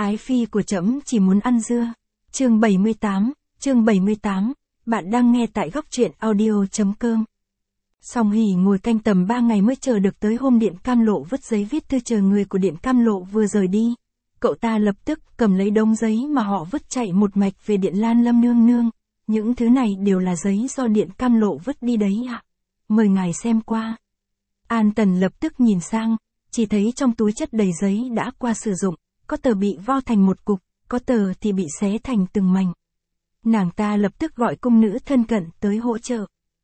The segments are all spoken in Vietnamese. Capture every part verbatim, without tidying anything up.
Ái phi của trẫm chỉ muốn ăn dưa. Chương bảy mươi tám, chương bảy mươi tám, bạn đang nghe tại góc truyện audio.com. Song Hỷ ngồi canh tầm ba ngày mới chờ được tới hôm Điện Cam Lộ vứt giấy viết thư chờ người của Điện Cam Lộ vừa rời đi. Cậu ta lập tức cầm lấy đống giấy mà họ vứt chạy một mạch về Điện Lan Lâm nương nương. Những thứ này đều là giấy do Điện Cam Lộ vứt đi đấy ạ. Mời ngài xem qua. An Tần lập tức nhìn sang, chỉ thấy trong túi chất đầy giấy đã qua sử dụng, có tờ bị vo thành một cục, có tờ thì bị xé thành từng mảnh. Nàng ta lập tức gọi cung nữ thân cận tới hỗ trợ.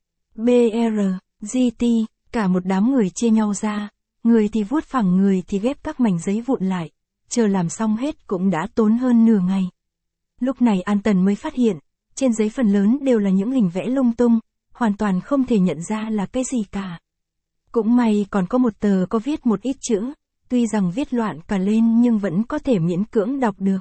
bê rờ, giê tê, cả một đám người chia nhau ra, người thì vuốt phẳng người thì ghép các mảnh giấy vụn lại, chờ làm xong hết cũng đã tốn hơn nửa ngày. Lúc này An Tần mới phát hiện, trên giấy phần lớn đều là những hình vẽ lung tung, hoàn toàn không thể nhận ra là cái gì cả. Cũng may còn có một tờ có viết một ít chữ, tuy rằng viết loạn cả lên nhưng vẫn có thể miễn cưỡng đọc được.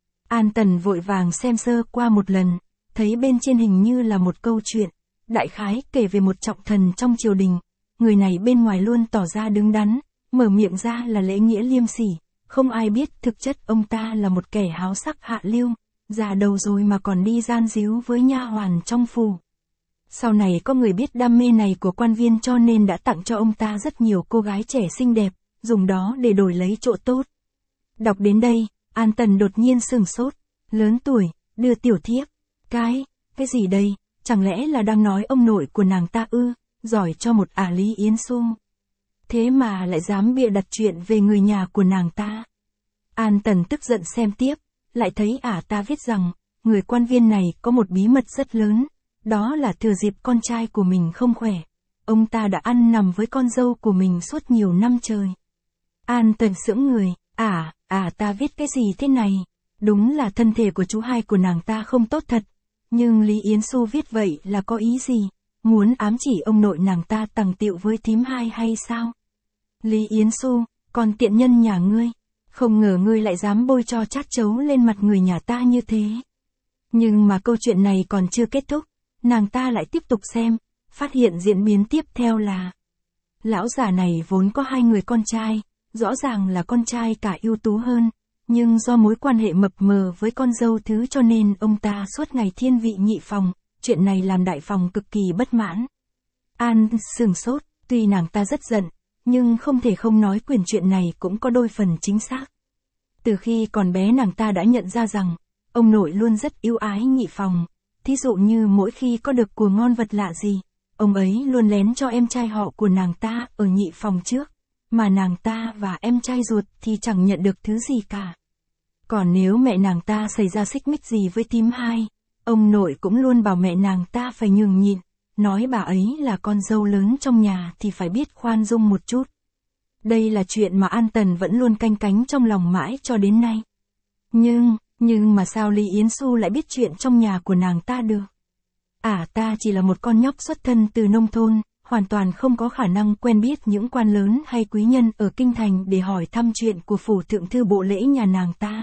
An Tần vội vàng xem sơ qua một lần, thấy bên trên hình như là một câu chuyện, đại khái kể về một trọng thần trong triều đình. Người này bên ngoài luôn tỏ ra đứng đắn, mở miệng ra là lễ nghĩa liêm sỉ, không ai biết thực chất ông ta là một kẻ háo sắc hạ lưu, già đầu rồi mà còn đi gian díu với nha hoàn trong phủ. Sau này có người biết đam mê này của quan viên cho nên đã tặng cho ông ta rất nhiều cô gái trẻ xinh đẹp, dùng đó để đổi lấy chỗ tốt. Đọc đến đây, An Tần đột nhiên sửng sốt, lớn tuổi, đưa tiểu thiếp. Cái, cái gì đây, chẳng lẽ là đang nói ông nội của nàng ta ư, giỏi cho một ả Lý Yến Xu. Thế mà lại dám bịa đặt chuyện về người nhà của nàng ta. An Tần tức giận xem tiếp, lại thấy ả ta viết rằng, người quan viên này có một bí mật rất lớn, đó là thừa dịp con trai của mình không khỏe. Ông ta đã ăn nằm với con dâu của mình suốt nhiều năm trời. An Tần sững người, à, à ta viết cái gì thế này? Đúng là thân thể của chú hai của nàng ta không tốt thật. Nhưng Lý Yến Xu viết vậy là có ý gì? Muốn ám chỉ ông nội nàng ta tằng tiệu với thím hai hay sao? Lý Yến Xu, còn tiện nhân nhà ngươi. Không ngờ ngươi lại dám bôi cho chát chấu lên mặt người nhà ta như thế. Nhưng mà câu chuyện này còn chưa kết thúc. Nàng ta lại tiếp tục xem, phát hiện diễn biến tiếp theo là lão già này vốn có hai người con trai, rõ ràng là con trai cả ưu tú hơn, nhưng do mối quan hệ mập mờ với con dâu thứ cho nên ông ta suốt ngày thiên vị nhị phòng, chuyện này làm đại phòng cực kỳ bất mãn. An sửng sốt, tuy nàng ta rất giận, nhưng không thể không nói quyền chuyện này cũng có đôi phần chính xác. Từ khi còn bé nàng ta đã nhận ra rằng, ông nội luôn rất yêu ái nhị phòng. Thí dụ như mỗi khi có được của ngon vật lạ gì, ông ấy luôn lén cho em trai họ của nàng ta ở nhị phòng trước, mà nàng ta và em trai ruột thì chẳng nhận được thứ gì cả. Còn nếu mẹ nàng ta xảy ra xích mích gì với thím hai, ông nội cũng luôn bảo mẹ nàng ta phải nhường nhịn, nói bà ấy là con dâu lớn trong nhà thì phải biết khoan dung một chút. Đây là chuyện mà An Tần vẫn luôn canh cánh trong lòng mãi cho đến nay. Nhưng... Nhưng mà sao Lý Yến Xu lại biết chuyện trong nhà của nàng ta được? À ta chỉ là một con nhóc xuất thân từ nông thôn, hoàn toàn không có khả năng quen biết những quan lớn hay quý nhân ở kinh thành để hỏi thăm chuyện của phủ thượng thư bộ lễ nhà nàng ta.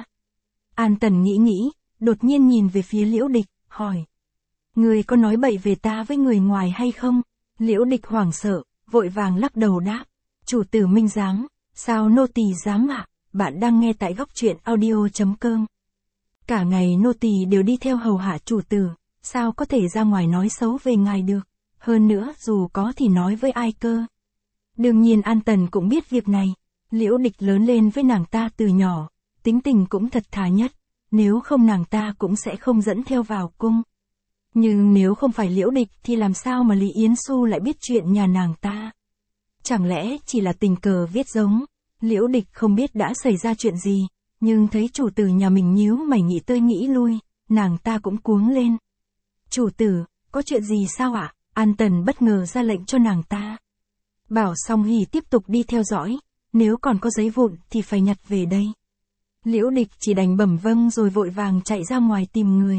An Tần nghĩ nghĩ, đột nhiên nhìn về phía Liễu Địch, hỏi. Người có nói bậy về ta với người ngoài hay không? Liễu Địch hoảng sợ, vội vàng lắc đầu đáp. Chủ tử minh giám, sao nô tỳ dám ạ? À? Bạn đang nghe tại góc truyện audio.com. Cả ngày nô tỳ đều đi theo hầu hạ chủ tử, sao có thể ra ngoài nói xấu về ngài được, hơn nữa dù có thì nói với ai cơ. Đương nhiên An Tần cũng biết việc này, Liễu Địch lớn lên với nàng ta từ nhỏ, tính tình cũng thật thà nhất, nếu không nàng ta cũng sẽ không dẫn theo vào cung. Nhưng nếu không phải Liễu Địch thì làm sao mà Lý Yến Xu lại biết chuyện nhà nàng ta? Chẳng lẽ chỉ là tình cờ viết giống, Liễu Địch không biết đã xảy ra chuyện gì. Nhưng thấy chủ tử nhà mình nhíu mày nghĩ tơi nghĩ lui, nàng ta cũng cuống lên. Chủ tử, có chuyện gì sao ạ? À? An Tần bất ngờ ra lệnh cho nàng ta. Bảo Song Hỷ tiếp tục đi theo dõi, nếu còn có giấy vụn thì phải nhặt về đây. Liễu Địch chỉ đành bẩm vâng rồi vội vàng chạy ra ngoài tìm người.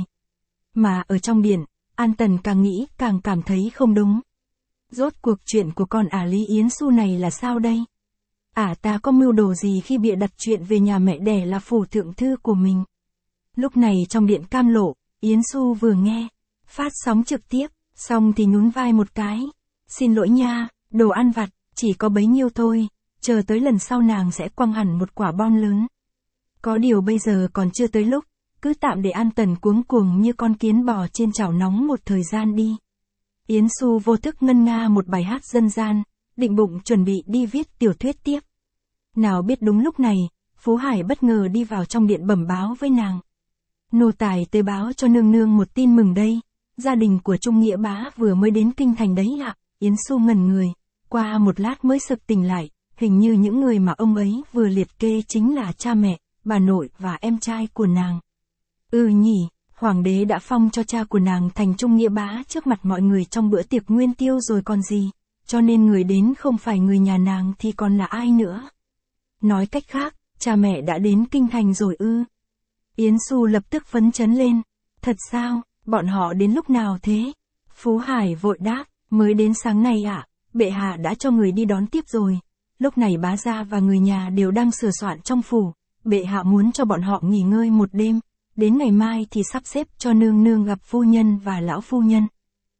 Mà ở trong điện, An Tần càng nghĩ càng cảm thấy không đúng. Rốt cuộc chuyện của con ả Lý Yến Xu này là sao đây? Ả à, ta có mưu đồ gì khi bịa đặt chuyện về nhà mẹ đẻ là phủ thượng thư của mình? Lúc này trong điện Cam Lộ, Yến Xu vừa nghe, phát sóng trực tiếp, xong thì nhún vai một cái. Xin lỗi nha, đồ ăn vặt, chỉ có bấy nhiêu thôi, chờ tới lần sau nàng sẽ quăng hẳn một quả bom lớn. Có điều bây giờ còn chưa tới lúc, cứ tạm để An Tần cuống cuồng như con kiến bò trên chảo nóng một thời gian đi. Yến Xu vô thức ngân nga một bài hát dân gian, định bụng chuẩn bị đi viết tiểu thuyết tiếp. Nào biết đúng lúc này, Phú Hải bất ngờ đi vào trong điện bẩm báo với nàng. Nô tài tới báo cho nương nương một tin mừng đây, gia đình của Trung Nghĩa bá vừa mới đến kinh thành đấy ạ. Yến Xu ngẩn người, qua một lát mới sực tỉnh lại, hình như những người mà ông ấy vừa liệt kê chính là cha mẹ, bà nội và em trai của nàng. Ừ nhỉ, hoàng đế đã phong cho cha của nàng thành Trung Nghĩa bá trước mặt mọi người trong bữa tiệc nguyên tiêu rồi còn gì, cho nên người đến không phải người nhà nàng thì còn là ai nữa. Nói cách khác, cha mẹ đã đến kinh thành rồi ư. Yến Xu lập tức phấn chấn lên. Thật sao, bọn họ đến lúc nào thế? Phú Hải vội đáp, mới đến sáng nay ạ, à, bệ hạ đã cho người đi đón tiếp rồi. Lúc này bá gia và người nhà đều đang sửa soạn trong phủ, bệ hạ muốn cho bọn họ nghỉ ngơi một đêm, đến ngày mai thì sắp xếp cho nương nương gặp phu nhân và lão phu nhân.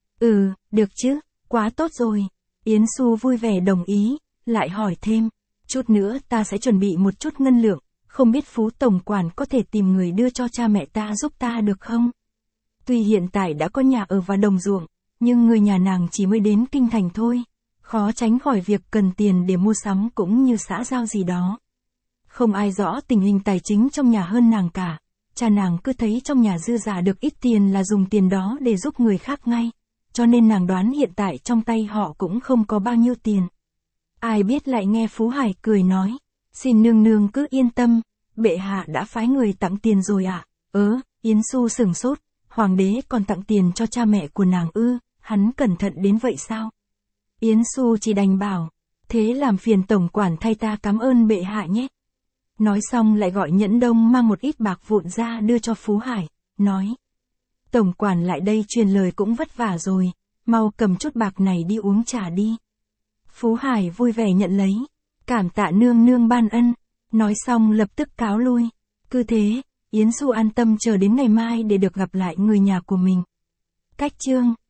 Ừ, được chứ, quá tốt rồi. Yến Xu vui vẻ đồng ý, lại hỏi thêm, chút nữa ta sẽ chuẩn bị một chút ngân lượng, không biết Phú tổng quản có thể tìm người đưa cho cha mẹ ta giúp ta được không? Tuy hiện tại đã có nhà ở và đồng ruộng, nhưng người nhà nàng chỉ mới đến kinh thành thôi, khó tránh khỏi việc cần tiền để mua sắm cũng như xã giao gì đó. Không ai rõ tình hình tài chính trong nhà hơn nàng cả, cha nàng cứ thấy trong nhà dư giả được ít tiền là dùng tiền đó để giúp người khác ngay, cho nên nàng đoán hiện tại trong tay họ cũng không có bao nhiêu tiền. Ai biết lại nghe Phú Hải cười nói, xin nương nương cứ yên tâm, bệ hạ đã phái người tặng tiền rồi ạ. À? Ớ, Yến Xu sửng sốt, hoàng đế còn tặng tiền cho cha mẹ của nàng ư, hắn cẩn thận đến vậy sao? Yến Xu chỉ đành bảo, thế làm phiền tổng quản thay ta cảm ơn bệ hạ nhé. Nói xong lại gọi Nhẫn Đông mang một ít bạc vụn ra đưa cho Phú Hải, nói. Tổng quản lại đây truyền lời cũng vất vả rồi, mau cầm chút bạc này đi uống trà đi. Phú Hải vui vẻ nhận lấy, cảm tạ nương nương ban ân, nói xong lập tức cáo lui. Cứ thế, Yến Xu an tâm chờ đến ngày mai để được gặp lại người nhà của mình. Cách chương